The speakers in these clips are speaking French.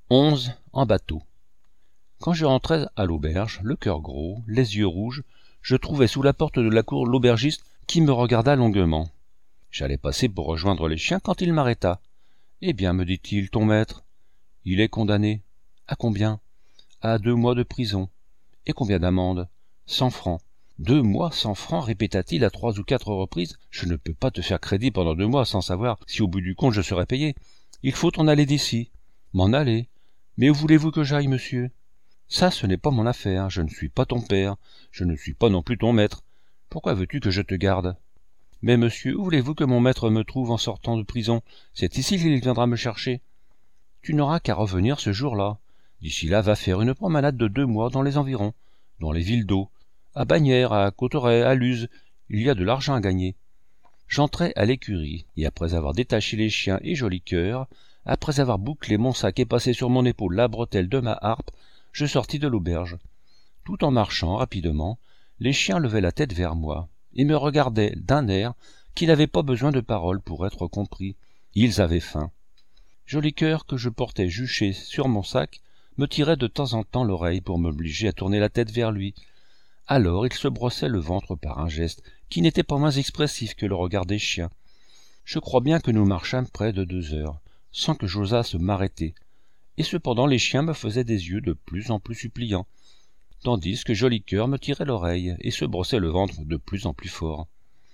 11 en bateau. Quand je rentrais à l'auberge, le cœur gros, les yeux rouges, je trouvai sous la porte de la cour l'aubergiste qui me regarda longuement. J'allais passer pour rejoindre les chiens quand il m'arrêta. « Eh bien, me dit-il, ton maître ? » ?»« Il est condamné. »« À combien ? » ?»« À 2 mois de prison. »« Et combien d'amende ? » ?»« 100 francs. »« 2 mois, 100 francs, répéta-t-il à 3 ou 4 reprises. Je ne peux pas te faire crédit pendant 2 mois sans savoir si au bout du compte je serai payé. Il faut en aller d'ici. M'en aller. Mais où voulez-vous que j'aille, monsieur ? Ça, ce n'est pas mon affaire. Je ne suis pas ton père. Je ne suis pas non plus ton maître. Pourquoi veux-tu que je te garde ? Mais monsieur, où voulez-vous que mon maître me trouve en sortant de prison ? C'est ici qu'il viendra me chercher. Tu n'auras qu'à revenir ce jour-là. D'ici là, va faire une promenade de 2 mois dans les environs, dans les villes d'eau. À Bagnères, à Cauterets, à Luz, il y a de l'argent à gagner. J'entrai à l'écurie, et après avoir détaché les chiens et Joli Cœur, après avoir bouclé mon sac et passé sur mon épaule la bretelle de ma harpe, je sortis de l'auberge. Tout en marchant rapidement, les chiens levaient la tête vers moi, et me regardaient d'un air qui n'avait pas besoin de paroles pour être compris. Ils avaient faim. Joli Cœur, que je portais juché sur mon sac, me tirait de temps en temps l'oreille pour m'obliger à tourner la tête vers lui. Alors il se brossait le ventre par un geste qui n'était pas moins expressif que le regard des chiens. Je crois bien que nous marchâmes près de 2 heures, sans que j'osasse m'arrêter, et cependant les chiens me faisaient des yeux de plus en plus suppliants, tandis que Joli Cœur me tirait l'oreille et se brossait le ventre de plus en plus fort.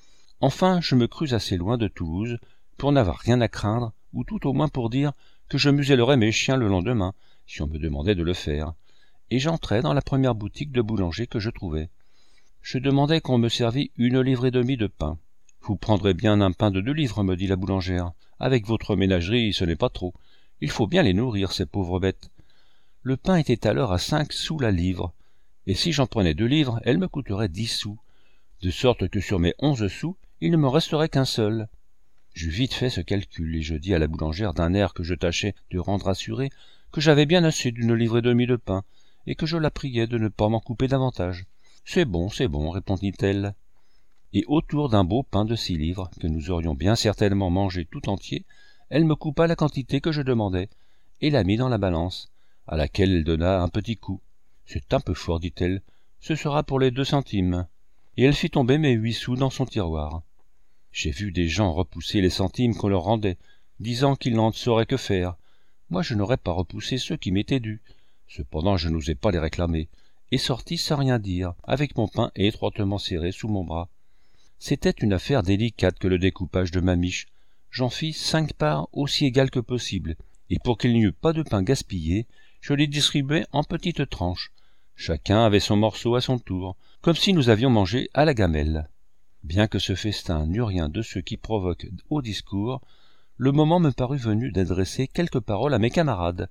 Enfin je me crus assez loin de Toulouse pour n'avoir rien à craindre, ou tout au moins pour dire que je musellerais mes chiens le lendemain, si on me demandait de le faire, et j'entrai dans la première boutique de boulanger que je trouvai. Je demandai qu'on me servît 1 livre et demie de pain. « Vous prendrez bien un pain de 2 livres, me dit la boulangère. Avec votre ménagerie, ce n'est pas trop. Il faut bien les nourrir, ces pauvres bêtes. » Le pain était alors à 5 sous la livre, et si j'en prenais 2 livres, elle me coûterait 10 sous, de sorte que sur mes 11 sous, il ne me resterait qu'un seul. J'eus vite fait ce calcul, et je dis à la boulangère d'un air que je tâchais de rendre assuré que j'avais bien assez d'1 livre et demie de pain, et que je la priais de ne pas m'en couper davantage. « C'est bon, répondit-elle. Et autour d'un beau pain de 6 livres, que nous aurions bien certainement mangé tout entier, elle me coupa la quantité que je demandais, et la mit dans la balance, à laquelle elle donna un petit coup. « C'est un peu fort, dit-elle, ce sera pour les 2 centimes. » Et elle fit tomber mes 8 sous dans son tiroir. J'ai vu des gens repousser les centimes qu'on leur rendait, disant qu'ils n'en sauraient que faire. Moi je n'aurais pas repoussé ceux qui m'étaient dus. Cependant je n'osais pas les réclamer, et sortis sans rien dire, avec mon pain étroitement serré sous mon bras. C'était une affaire délicate que le découpage de ma miche. J'en fis 5 parts aussi égales que possible, et pour qu'il n'y eût pas de pain gaspillé, je les distribuai en petites tranches. Chacun avait son morceau à son tour, comme si nous avions mangé à la gamelle. Bien que ce festin n'eût rien de ce qui provoque au discours, le moment me parut venu d'adresser quelques paroles à mes camarades.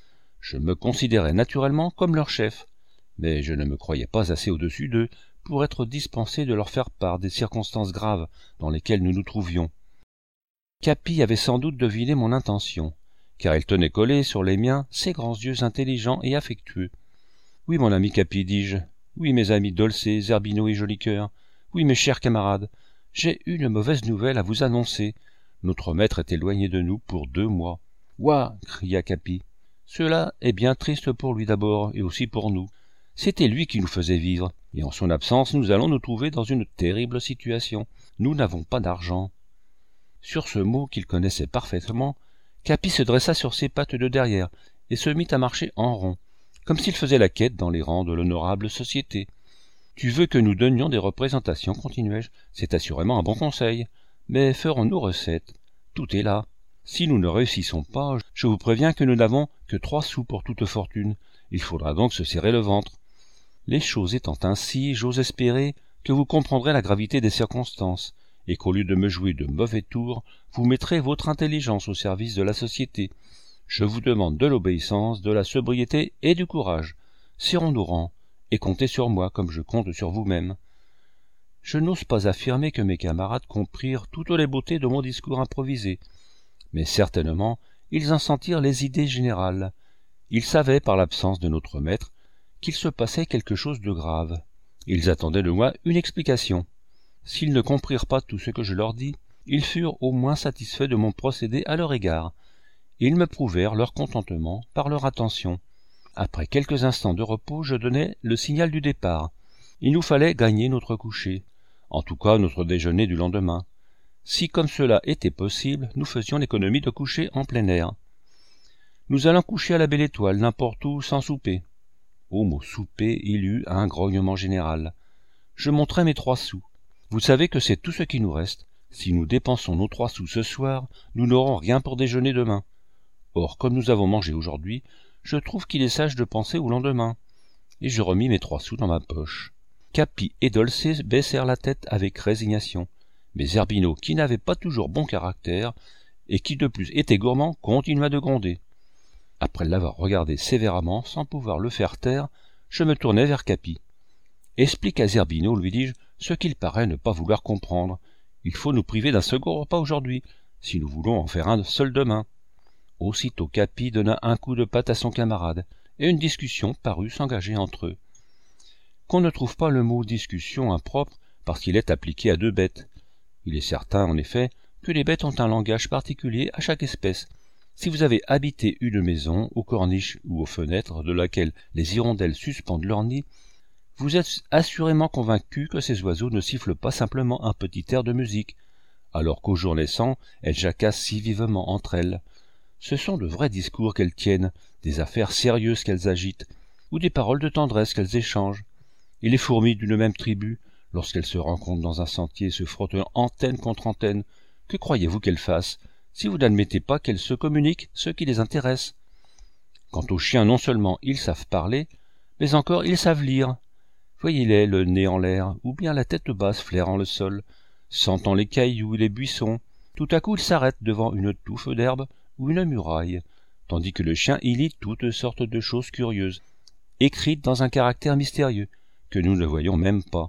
Je me considérais naturellement comme leur chef, mais je ne me croyais pas assez au-dessus d'eux pour être dispensé de leur faire part des circonstances graves dans lesquelles nous nous trouvions. Capi avait sans doute deviné mon intention, car il tenait collés sur les miens ses grands yeux intelligents et affectueux. « Oui, mon ami Capi, dis-je. Oui, mes amis Dolcet, Zerbino et Joli Cœur. Oui, mes chers camarades. J'ai une mauvaise nouvelle à vous annoncer. Notre maître est éloigné de nous pour 2 mois. »« Ouah !» cria Capi. « Cela est bien triste pour lui d'abord, et aussi pour nous. C'était lui qui nous faisait vivre, et en son absence nous allons nous trouver dans une terrible situation. Nous n'avons pas d'argent. » Sur ce mot qu'il connaissait parfaitement, Capi se dressa sur ses pattes de derrière, et se mit à marcher en rond, comme s'il faisait la quête dans les rangs de l'honorable société. « Tu veux que nous donnions des représentations, continuai-je, c'est assurément un bon conseil, mais ferons-nous recette? Tout est là. Si nous ne réussissons pas, je vous préviens que nous n'avons que 3 sous pour toute fortune. Il faudra donc se serrer le ventre. Les choses étant ainsi, j'ose espérer que vous comprendrez la gravité des circonstances, et qu'au lieu de me jouer de mauvais tours, vous mettrez votre intelligence au service de la société. Je vous demande de l'obéissance, de la sobriété et du courage. Serrons nos rangs, et comptez sur moi comme je compte sur vous-même. » Je n'ose pas affirmer que mes camarades comprirent toutes les beautés de mon discours improvisé, mais certainement ils en sentirent les idées générales. Ils savaient, par l'absence de notre maître, qu'il se passait quelque chose de grave. Ils attendaient de moi une explication. S'ils ne comprirent pas tout ce que je leur dis, ils furent au moins satisfaits de mon procédé à leur égard, et ils me prouvèrent leur contentement par leur attention. Après quelques instants de repos, je donnai le signal du départ. Il nous fallait gagner notre coucher, en tout cas notre déjeuner du lendemain. Si comme cela était possible, nous faisions l'économie de coucher en plein air. Nous allons coucher à la Belle Étoile, n'importe où, sans souper. Au mot souper, il y eut un grognement général. Je montrai mes 3 sous. Vous savez que c'est tout ce qui nous reste. Si nous dépensons nos 3 sous ce soir, nous n'aurons rien pour déjeuner demain. Or, comme nous avons mangé aujourd'hui, je trouve qu'il est sage de penser au lendemain. Et je remis mes 3 sous dans ma poche. Capi et Dolcet baissèrent la tête avec résignation. Mais Zerbino, qui n'avait pas toujours bon caractère, et qui de plus était gourmand, continua de gronder. Après l'avoir regardé sévèrement, sans pouvoir le faire taire, je me tournai vers Capi. « Explique à Zerbino, lui dis-je, ce qu'il paraît ne pas vouloir comprendre. Il faut nous priver d'un second repas aujourd'hui, si nous voulons en faire un seul demain. » Aussitôt Capi donna un coup de patte à son camarade, et une discussion parut s'engager entre eux. Qu'on ne trouve pas le mot « discussion » impropre parce qu'il est appliqué à 2 bêtes. Il est certain, en effet, que les bêtes ont un langage particulier à chaque espèce. Si vous avez habité une maison, aux corniches ou aux fenêtres de laquelle les hirondelles suspendent leur nid, vous êtes assurément convaincu que ces oiseaux ne sifflent pas simplement un petit air de musique, alors qu'au jour naissant, elles jacassent si vivement entre elles. Ce sont de vrais discours qu'elles tiennent, des affaires sérieuses qu'elles agitent, ou des paroles de tendresse qu'elles échangent. Et les fourmis d'une même tribu, lorsqu'elles se rencontrent dans un sentier se frottent antenne contre antenne, que croyez-vous qu'elles fassent, si vous n'admettez pas qu'elles se communiquent ce qui les intéresse? Quant aux chiens, non seulement ils savent parler, mais encore ils savent lire. Voyez-les, le nez en l'air, ou bien la tête basse flairant le sol, sentant les cailloux et les buissons. Tout à coup ils s'arrêtent devant une touffe d'herbe ou une muraille, tandis que le chien y lit toutes sortes de choses curieuses, écrites dans un caractère mystérieux, que nous ne voyons même pas.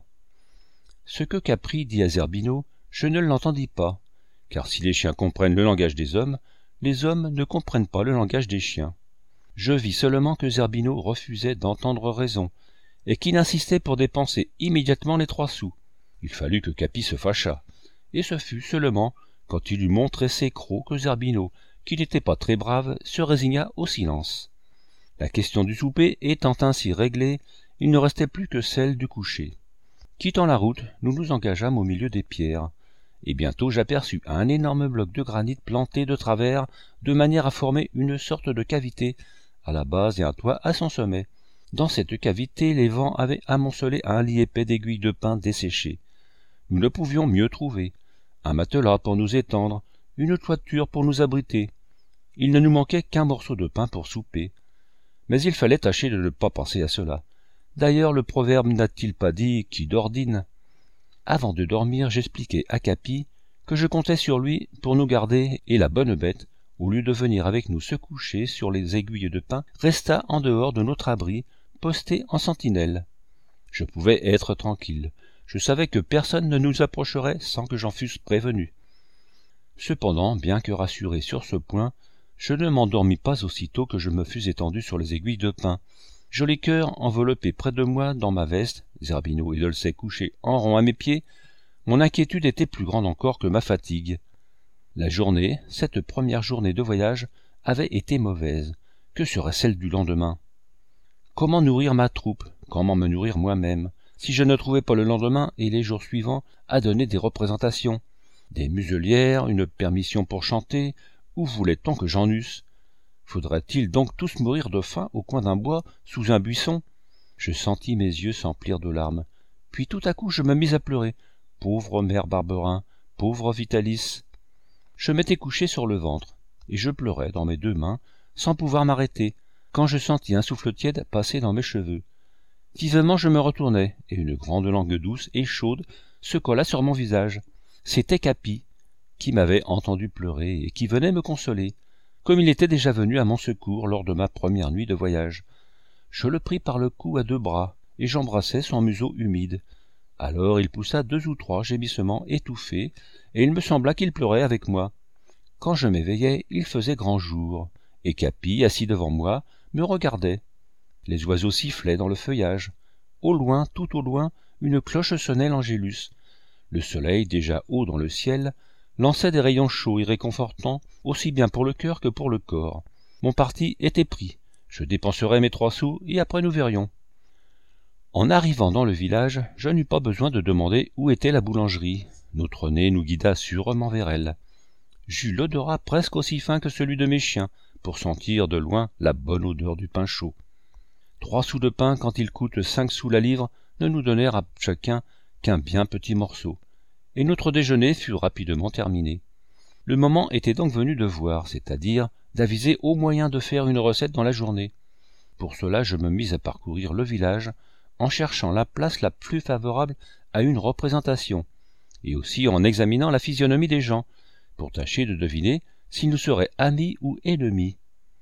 Ce que Capri dit à Zerbino, je ne l'entendis pas, car si les chiens comprennent le langage des hommes, les hommes ne comprennent pas le langage des chiens. Je vis seulement que Zerbino refusait d'entendre raison, et qu'il insistait pour dépenser immédiatement les 3 sous. Il fallut que Capi se fâchât, et ce fut seulement quand il eut montré ses crocs que Zerbino, qui n'était pas très brave, se résigna au silence. La question du souper étant ainsi réglée, il ne restait plus que celle du coucher. Quittant la route, nous nous engageâmes au milieu des pierres, et bientôt j'aperçus un énorme bloc de granit planté de travers, de manière à former une sorte de cavité à la base et un toit à son sommet. Dans cette cavité, les vents avaient amoncelé un lit épais d'aiguilles de pin desséchées. Nous ne pouvions mieux trouver. Un matelas pour nous étendre, une toiture pour nous abriter. Il ne nous manquait qu'un morceau de pain pour souper. Mais il fallait tâcher de ne pas penser à cela. D'ailleurs, le proverbe n'a-t-il pas dit « qui dordine ?» Avant de dormir, j'expliquai à Capi que je comptais sur lui pour nous garder, et la bonne bête, au lieu de venir avec nous se coucher sur les aiguilles de pin, resta en dehors de notre abri, posté en sentinelle. Je pouvais être tranquille. Je savais que personne ne nous approcherait sans que j'en fusse prévenu. Cependant, bien que rassuré sur ce point, je ne m'endormis pas aussitôt que je me fus étendu sur les aiguilles de pin. Joli cœur enveloppé près de moi dans ma veste, Zerbino et Dolcet couchés en rond à mes pieds, mon inquiétude était plus grande encore que ma fatigue. La journée, cette première journée de voyage, avait été mauvaise. Que serait celle du lendemain? Comment nourrir ma troupe? Comment me nourrir moi-même, si je ne trouvais pas le lendemain et les jours suivants à donner des représentations? Des muselières, une permission pour chanter, où voulait-on que j'en eusse? Faudrait-il donc tous mourir de faim au coin d'un bois, sous un buisson? Je sentis mes yeux s'emplir de larmes. Puis tout à coup je me mis à pleurer. Pauvre mère Barberin, pauvre Vitalis. Je m'étais couché sur le ventre, et je pleurais dans mes 2 mains, sans pouvoir m'arrêter, quand je sentis un souffle tiède passer dans mes cheveux. Vivement je me retournai, et une grande langue douce et chaude se colla sur mon visage. C'était Capi, qui m'avait entendu pleurer et qui venait me consoler, comme il était déjà venu à mon secours lors de ma première nuit de voyage. Je le pris par le cou à 2 bras, et j'embrassai son museau humide. Alors il poussa 2 ou 3 gémissements étouffés, et il me sembla qu'il pleurait avec moi. Quand je m'éveillai, il faisait grand jour, et Capi, assis devant moi, me regardait. Les oiseaux sifflaient dans le feuillage. Au loin, tout au loin, une cloche sonnait l'Angélus. Le soleil, déjà haut dans le ciel, lançait des rayons chauds et réconfortants, aussi bien pour le cœur que pour le corps. Mon parti était pris. Je dépenserais mes 3 sous, et après nous verrions. En arrivant dans le village, je n'eus pas besoin de demander où était la boulangerie. Notre nez nous guida sûrement vers elle. J'eus l'odorat presque aussi fin que celui de mes chiens, pour sentir de loin la bonne odeur du pain chaud. 3 sous de pain, quand il coûte 5 sous la livre, ne nous donnèrent à chacun qu'un bien petit morceau, et notre déjeuner fut rapidement terminé. Le moment était donc venu de voir, c'est-à-dire d'aviser au moyen de faire une recette dans la journée. Pour cela, je me mis à parcourir le village, en cherchant la place la plus favorable à une représentation, et aussi en examinant la physionomie des gens, pour tâcher de deviner s'ils nous seraient amis ou ennemis.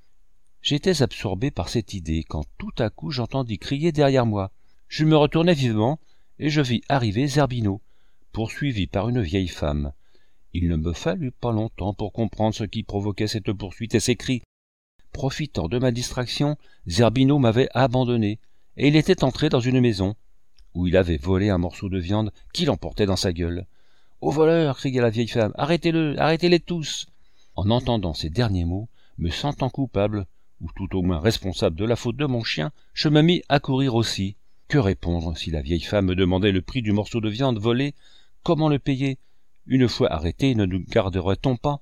J'étais absorbé par cette idée, quand tout à coup j'entendis crier derrière moi. Je me retournai vivement, et je vis arriver Zerbino, poursuivi par une vieille femme. Il ne me fallut pas longtemps pour comprendre ce qui provoquait cette poursuite et ces cris. Profitant de ma distraction, Zerbino m'avait abandonné, et il était entré dans une maison, où il avait volé un morceau de viande qu'il emportait dans sa gueule. « Au voleur !» cria la vieille femme. « Arrêtez-le, arrêtez-les tous !» En entendant ces derniers mots, me sentant coupable, ou tout au moins responsable de la faute de mon chien, je me mis à courir aussi. Que répondre si la vieille femme me demandait le prix du morceau de viande volé? Comment le payer? Une fois arrêtés, ne nous garderait-on pas?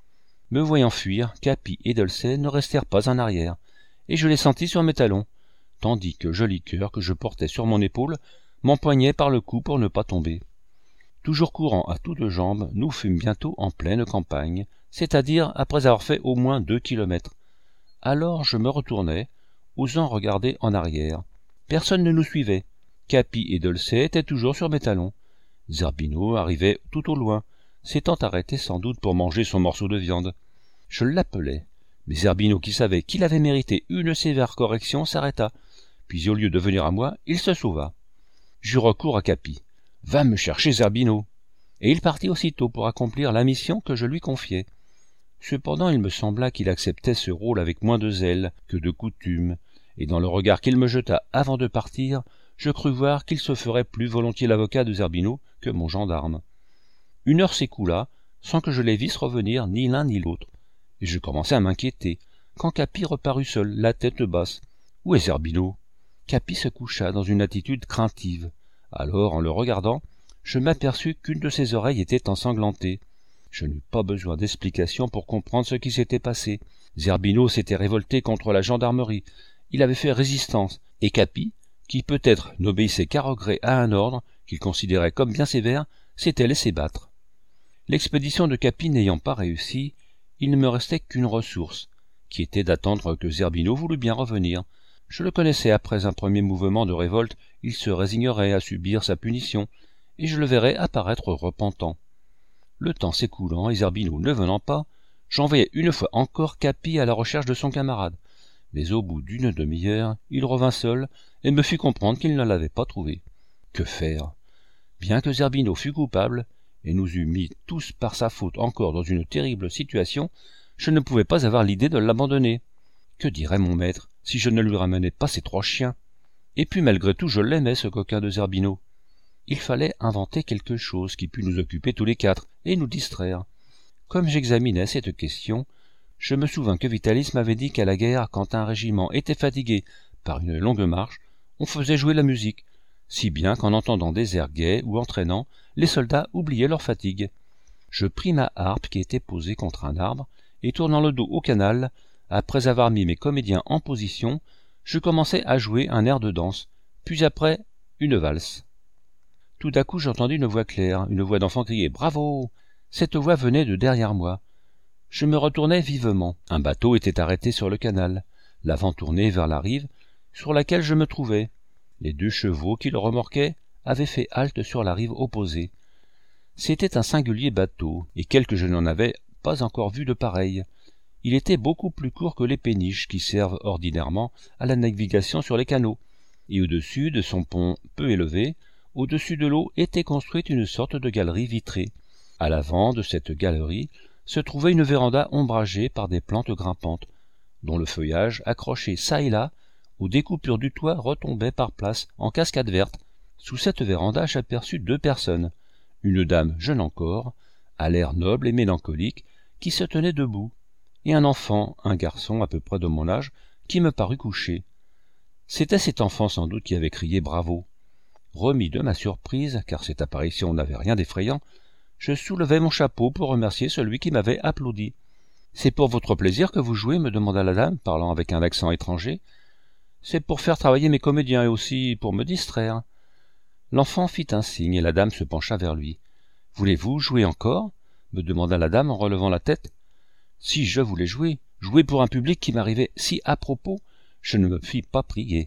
Me voyant fuir, Capi et Dulcet ne restèrent pas en arrière, et je les sentis sur mes talons, tandis que Joli Cœur, que je portais sur mon épaule, m'empoignait par le cou pour ne pas tomber. Toujours courant à toutes jambes, nous fûmes bientôt en pleine campagne, c'est-à-dire après avoir fait au moins 2 kilomètres. Alors je me retournai, osant regarder en arrière. Personne ne nous suivait. Capi et Dulcet étaient toujours sur mes talons. Zerbino arrivait tout au loin, s'étant arrêté sans doute pour manger son morceau de viande. Je l'appelai, mais Zerbino, qui savait qu'il avait mérité une sévère correction, s'arrêta, puis au lieu de venir à moi, il se sauva. J'eus recours à Capi. « Va me chercher, Zerbino !» Et il partit aussitôt pour accomplir la mission que je lui confiai. Cependant, il me sembla qu'il acceptait ce rôle avec moins de zèle que de coutume, et dans le regard qu'il me jeta avant de partir, je crus voir qu'il se ferait plus volontiers l'avocat de Zerbino que mon gendarme. 1 heure s'écoula, sans que je les visse revenir ni l'un ni l'autre, et je commençai à m'inquiéter, quand Capi reparut seul, la tête basse. « Où est Zerbino ?» Capi se coucha dans une attitude craintive. Alors, en le regardant, je m'aperçus qu'une de ses oreilles était ensanglantée. Je n'eus pas besoin d'explication pour comprendre ce qui s'était passé. Zerbino s'était révolté contre la gendarmerie. Il avait fait résistance, et Capi, qui peut-être n'obéissait qu'à regret à un ordre qu'il considérait comme bien sévère, s'était laissé battre. L'expédition de Capi n'ayant pas réussi, il ne me restait qu'une ressource, qui était d'attendre que Zerbino voulût bien revenir. Je le connaissais, après un premier mouvement de révolte, il se résignerait à subir sa punition, et je le verrais apparaître repentant. Le temps s'écoulant et Zerbino ne venant pas, j'envoyai une fois encore Capi à la recherche de son camarade, mais au bout d'une demi-heure, il revint seul et me fit comprendre qu'il ne l'avait pas trouvé. Que faire? Bien que Zerbino fût coupable, et nous eût mis tous par sa faute encore dans une terrible situation, je ne pouvais pas avoir l'idée de l'abandonner. Que dirait mon maître si je ne lui ramenais pas ces 3 chiens? Et puis malgré tout je l'aimais, ce coquin de Zerbino. Il fallait inventer quelque chose qui pût nous occuper tous les 4 et nous distraire. Comme j'examinais cette question, je me souvins que Vitalis m'avait dit qu'à la guerre, quand un régiment était fatigué par une longue marche, on faisait jouer la musique, si bien qu'en entendant des airs gais ou entraînants, les soldats oubliaient leur fatigue. Je pris ma harpe qui était posée contre un arbre, et tournant le dos au canal, après avoir mis mes comédiens en position, je commençai à jouer un air de danse, puis après une valse. Tout à coup j'entendis une voix claire, une voix d'enfant crier « Bravo !» Cette voix venait de derrière moi. Je me retournai vivement. Un bateau était arrêté sur le canal, l'avant tourné vers la rive, sur laquelle je me trouvais. Les 2 chevaux qui le remorquaient avaient fait halte sur la rive opposée. C'était un singulier bateau, et quel que je n'en avais pas encore vu de pareil. Il était beaucoup plus court que les péniches qui servent ordinairement à la navigation sur les canaux, et au-dessus de son pont peu élevé, au-dessus de l'eau était construite une sorte de galerie vitrée. À l'avant de cette galerie se trouvait une véranda ombragée par des plantes grimpantes, dont le feuillage, accroché çà et là, aux découpures du toit, retombait par places en cascades vertes. Sous cette véranda j'aperçus 2 personnes, une dame jeune encore, à l'air noble et mélancolique, qui se tenait debout, et un enfant, un garçon à peu près de mon âge, qui me parut couché. C'était cet enfant sans doute qui avait crié bravo. Remis de ma surprise, car cette apparition n'avait rien d'effrayant, je soulevai mon chapeau pour remercier celui qui m'avait applaudi. « C'est pour votre plaisir que vous jouez ?» me demanda la dame, parlant avec un accent étranger. « C'est pour faire travailler mes comédiens et aussi pour me distraire. » L'enfant fit un signe et la dame se pencha vers lui. « Voulez-vous jouer encore ?» me demanda la dame en relevant la tête. Si je voulais jouer pour un public qui m'arrivait si à propos, je ne me fis pas prier.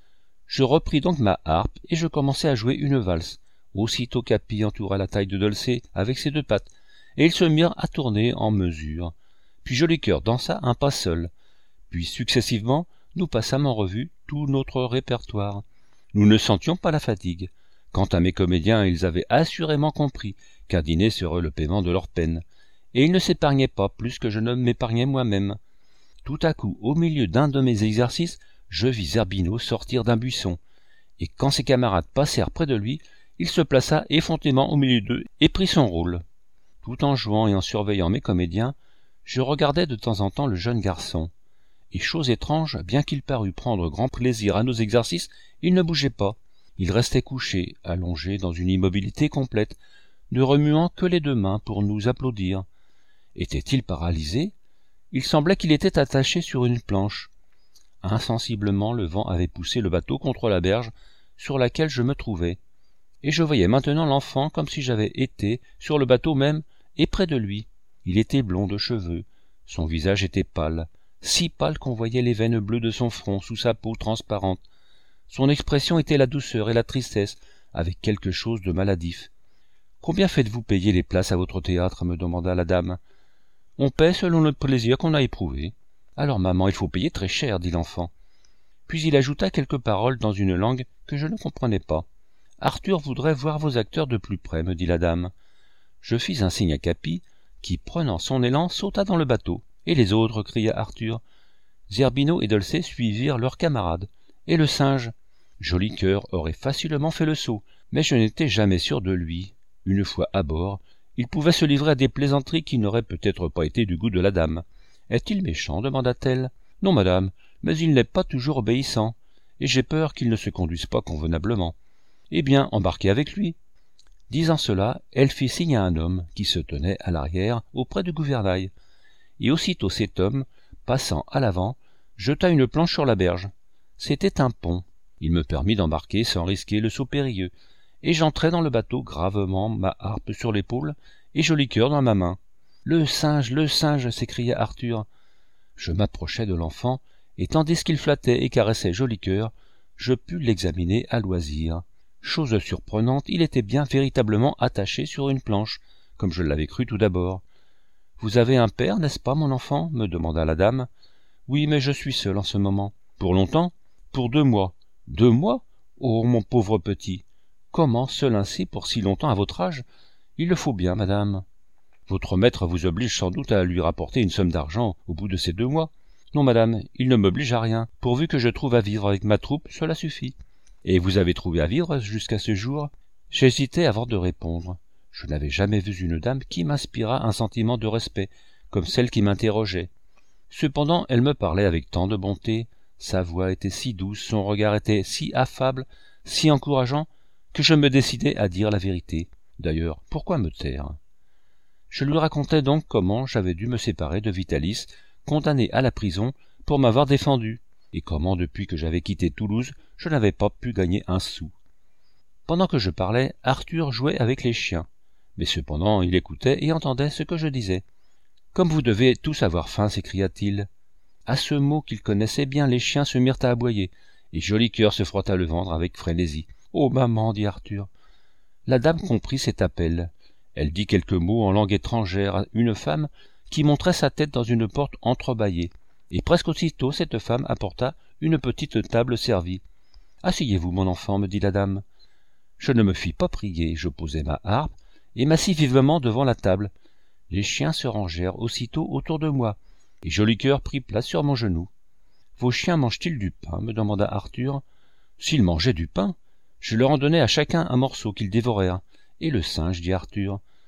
Je repris donc ma harpe et je commençai à jouer une valse. Aussitôt Capi entoura la taille de Dulcé avec ses deux pattes, et ils se mirent à tourner en mesure. Puis Jolicoeur dansa un pas seul. Puis successivement, nous passâmes en revue tout notre répertoire. Nous ne sentions pas la fatigue. Quant à mes comédiens, ils avaient assurément compris qu'un dîner serait le paiement de leur peine, et ils ne s'épargnaient pas plus que je ne m'épargnais moi-même. Tout à coup, au milieu d'un de mes exercices, je vis Zerbino sortir d'un buisson, et quand ses camarades passèrent près de lui, il se plaça effrontément au milieu d'eux et prit son rôle. Tout en jouant et en surveillant mes comédiens, je regardais de temps en temps le jeune garçon. Et chose étrange, bien qu'il parût prendre grand plaisir à nos exercices, il ne bougeait pas. Il restait couché, allongé dans une immobilité complète, ne remuant que les deux mains pour nous applaudir. Était-il paralysé? Il semblait qu'il était attaché sur une planche. Insensiblement, le vent avait poussé le bateau contre la berge sur laquelle je me trouvais, et je voyais maintenant l'enfant comme si j'avais été sur le bateau même et près de lui. Il était blond de cheveux, son visage était pâle, si pâle qu'on voyait les veines bleues de son front sous sa peau transparente. Son expression était la douceur et la tristesse, avec quelque chose de maladif. « Combien faites-vous payer les places à votre théâtre ?» me demanda la dame. « On paie selon le plaisir qu'on a éprouvé. »« Alors, maman, il faut payer très cher, » dit l'enfant. Puis il ajouta quelques paroles dans une langue que je ne comprenais pas. « Arthur voudrait voir vos acteurs de plus près, » me dit la dame. Je fis un signe à Capi, qui, prenant son élan, sauta dans le bateau. « Et les autres ?» cria Arthur. Zerbino et Dulcé suivirent leurs camarades. Et le singe? Jolicoeur aurait facilement fait le saut, mais je n'étais jamais sûr de lui. Une fois à bord, il pouvait se livrer à des plaisanteries qui n'auraient peut-être pas été du goût de la dame. « Est-il méchant ?» demanda-t-elle. « Non, madame, mais il n'est pas toujours obéissant, et j'ai peur qu'il ne se conduise pas convenablement. Eh bien, embarquez avec lui. » Disant cela, elle fit signe à un homme qui se tenait à l'arrière auprès du gouvernail, et aussitôt cet homme, passant à l'avant, jeta une planche sur la berge. C'était un pont. Il me permit d'embarquer sans risquer le saut périlleux, et j'entrai dans le bateau gravement, ma harpe sur l'épaule et Jolicoeur dans ma main. « Le singe !» s'écria Arthur. Je m'approchai de l'enfant, et tandis qu'il flattait et caressait Jolicoeur, je pus l'examiner à loisir. Chose surprenante, il était bien véritablement attaché sur une planche, comme je l'avais cru tout d'abord. « Vous avez un père, n'est-ce pas, mon enfant ?» me demanda la dame. « Oui, mais je suis seul en ce moment. »« Pour longtemps ?»« Pour 2 mois. »« 2 mois ? Oh, mon pauvre petit ! Comment seul ainsi pour si longtemps à votre âge ? Il le faut bien, madame. »« Votre maître vous oblige sans doute à lui rapporter une somme d'argent au bout de ces 2 mois. »« Non, madame, il ne m'oblige à rien. Pourvu que je trouve à vivre avec ma troupe, cela suffit. »« Et vous avez trouvé à vivre jusqu'à ce jour ?» J'hésitais avant de répondre. Je n'avais jamais vu une dame qui m'inspirât un sentiment de respect, comme celle qui m'interrogeait. Cependant, elle me parlait avec tant de bonté, sa voix était si douce, son regard était si affable, si encourageant, que je me décidai à dire la vérité. D'ailleurs, pourquoi me taire? Je lui racontai donc comment j'avais dû me séparer de Vitalis, condamné à la prison pour m'avoir défendu, et comment depuis que j'avais quitté Toulouse, je n'avais pas pu gagner un sou. Pendant que je parlais, Arthur jouait avec les chiens, mais cependant il écoutait et entendait ce que je disais. « Comme vous devez tous avoir faim, s'écria-t-il. » À ce mot qu'il connaissait bien, les chiens se mirent à aboyer, et Jolicoeur se frotta le ventre avec frénésie. « Oh, maman !» dit Arthur. La dame comprit cet appel. Elle dit quelques mots en langue étrangère à une femme qui montrait sa tête dans une porte entrebâillée, et presque aussitôt cette femme apporta une petite table servie. « Asseyez-vous, mon enfant, me dit la dame. » Je ne me fis pas prier, je posai ma harpe et m'assis vivement devant la table. Les chiens se rangèrent aussitôt autour de moi, et Jolicoeur prit place sur mon genou. « Vos chiens mangent-ils du pain ?» me demanda Arthur. « S'ils mangeaient du pain, je leur en donnais à chacun un morceau qu'ils dévorèrent. Et le singe, dit Arthur.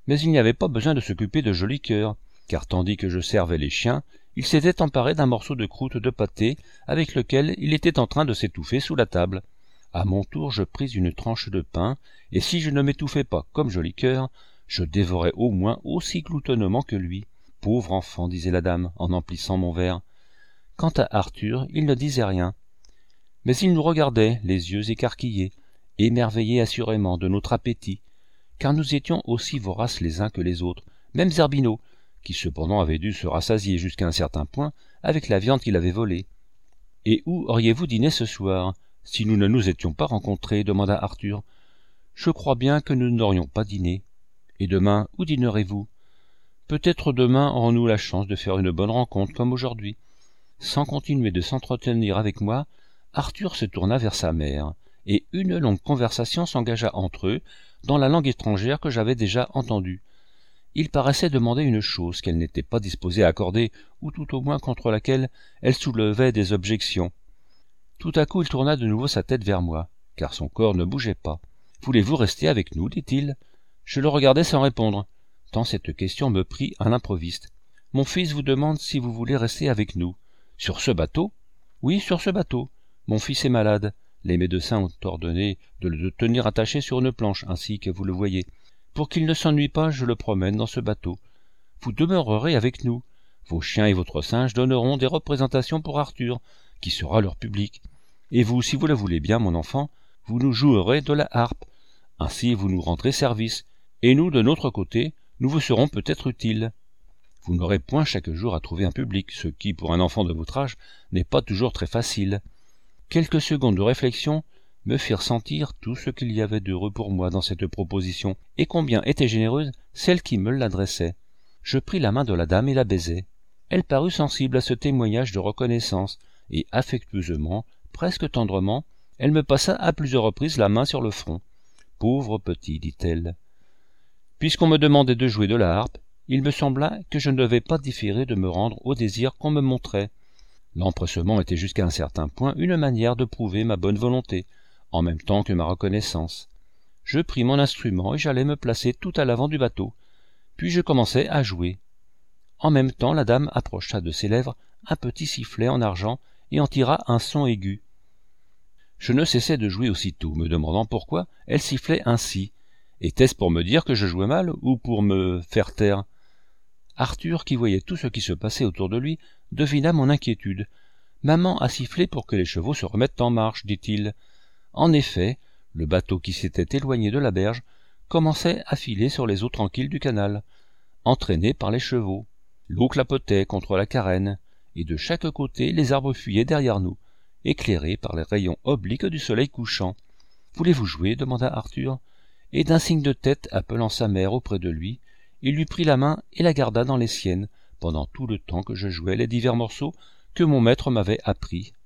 Mais il n'y avait pas besoin de s'occuper de Joli Cœur, car tandis que je servais les chiens, il s'était emparé d'un morceau de croûte de pâté avec lequel il était en train de s'étouffer sous la table. À mon tour, je pris une tranche de pain, et si je ne m'étouffais pas comme Joli Cœur, je dévorais au moins aussi gloutonnement que lui. Pauvre enfant, disait la dame, en emplissant mon verre. Quant à Arthur, il ne disait rien. Mais il nous regardait, les yeux écarquillés, émerveillé assurément de notre appétit, car nous étions aussi voraces les uns que les autres, même Zerbino, qui cependant avait dû se rassasier jusqu'à un certain point avec la viande qu'il avait volée. « Et où auriez-vous dîné ce soir, si nous ne nous étions pas rencontrés » demanda Arthur. « Je crois bien que nous n'aurions pas dîné. Et demain, où dînerez-vous ? Peut-être demain aurons-nous la chance de faire une bonne rencontre comme aujourd'hui. » Sans continuer de s'entretenir avec moi, Arthur se tourna vers sa mère, et une longue conversation s'engagea entre eux dans la langue étrangère que j'avais déjà entendue. Il paraissait demander une chose qu'elle n'était pas disposée à accorder, ou tout au moins contre laquelle elle soulevait des objections. Tout à coup il tourna de nouveau sa tête vers moi, car son corps ne bougeait pas. « Voulez-vous rester avec nous » dit-il. Je le regardai sans répondre, tant cette question me prit à l'improviste. « Mon fils vous demande si vous voulez rester avec nous. »« Sur ce bateau ?»« Oui, sur ce bateau. Mon fils est malade. Les médecins ont ordonné de le tenir attaché sur une planche, ainsi que vous le voyez. Pour qu'il ne s'ennuie pas, je le promène dans ce bateau. Vous demeurerez avec nous. Vos chiens et votre singe donneront des représentations pour Arthur, qui sera leur public. Et vous, si vous le voulez bien, mon enfant, vous nous jouerez de la harpe. Ainsi vous nous rendrez service, et nous, de notre côté, nous vous serons peut-être utiles. Vous n'aurez point chaque jour à trouver un public, ce qui, pour un enfant de votre âge, n'est pas toujours très facile. » Quelques secondes de réflexion me firent sentir tout ce qu'il y avait d'heureux pour moi dans cette proposition, et combien était généreuse celle qui me l'adressait. Je pris la main de la dame et la baisai. Elle parut sensible à ce témoignage de reconnaissance, et affectueusement, presque tendrement, elle me passa à plusieurs reprises la main sur le front. « Pauvre petit, dit-elle. Puisqu'on me demandait de jouer de la harpe, il me sembla que je ne devais pas différer de me rendre au désir qu'on me montrait. L'empressement était jusqu'à un certain point une manière de prouver ma bonne volonté, en même temps que ma reconnaissance. Je pris mon instrument et j'allais me placer tout à l'avant du bateau, puis je commençai à jouer. En même temps, la dame approcha de ses lèvres un petit sifflet en argent et en tira un son aigu. Je ne cessai de jouer aussitôt, me demandant pourquoi elle sifflait ainsi. Était-ce pour me dire que je jouais mal ou pour me faire taire ? Arthur, qui voyait tout ce qui se passait autour de lui, devina mon inquiétude. « Maman a sifflé pour que les chevaux se remettent en marche, dit-il. » En effet, le bateau qui s'était éloigné de la berge commençait à filer sur les eaux tranquilles du canal, entraîné par les chevaux. L'eau clapotait contre la carène, et de chaque côté les arbres fuyaient derrière nous, éclairés par les rayons obliques du soleil couchant. « Voulez-vous jouer » demanda Arthur, et d'un signe de tête appelant sa mère auprès de lui, il lui prit la main et la garda dans les siennes pendant tout le temps que je jouais les divers morceaux que mon maître m'avait appris.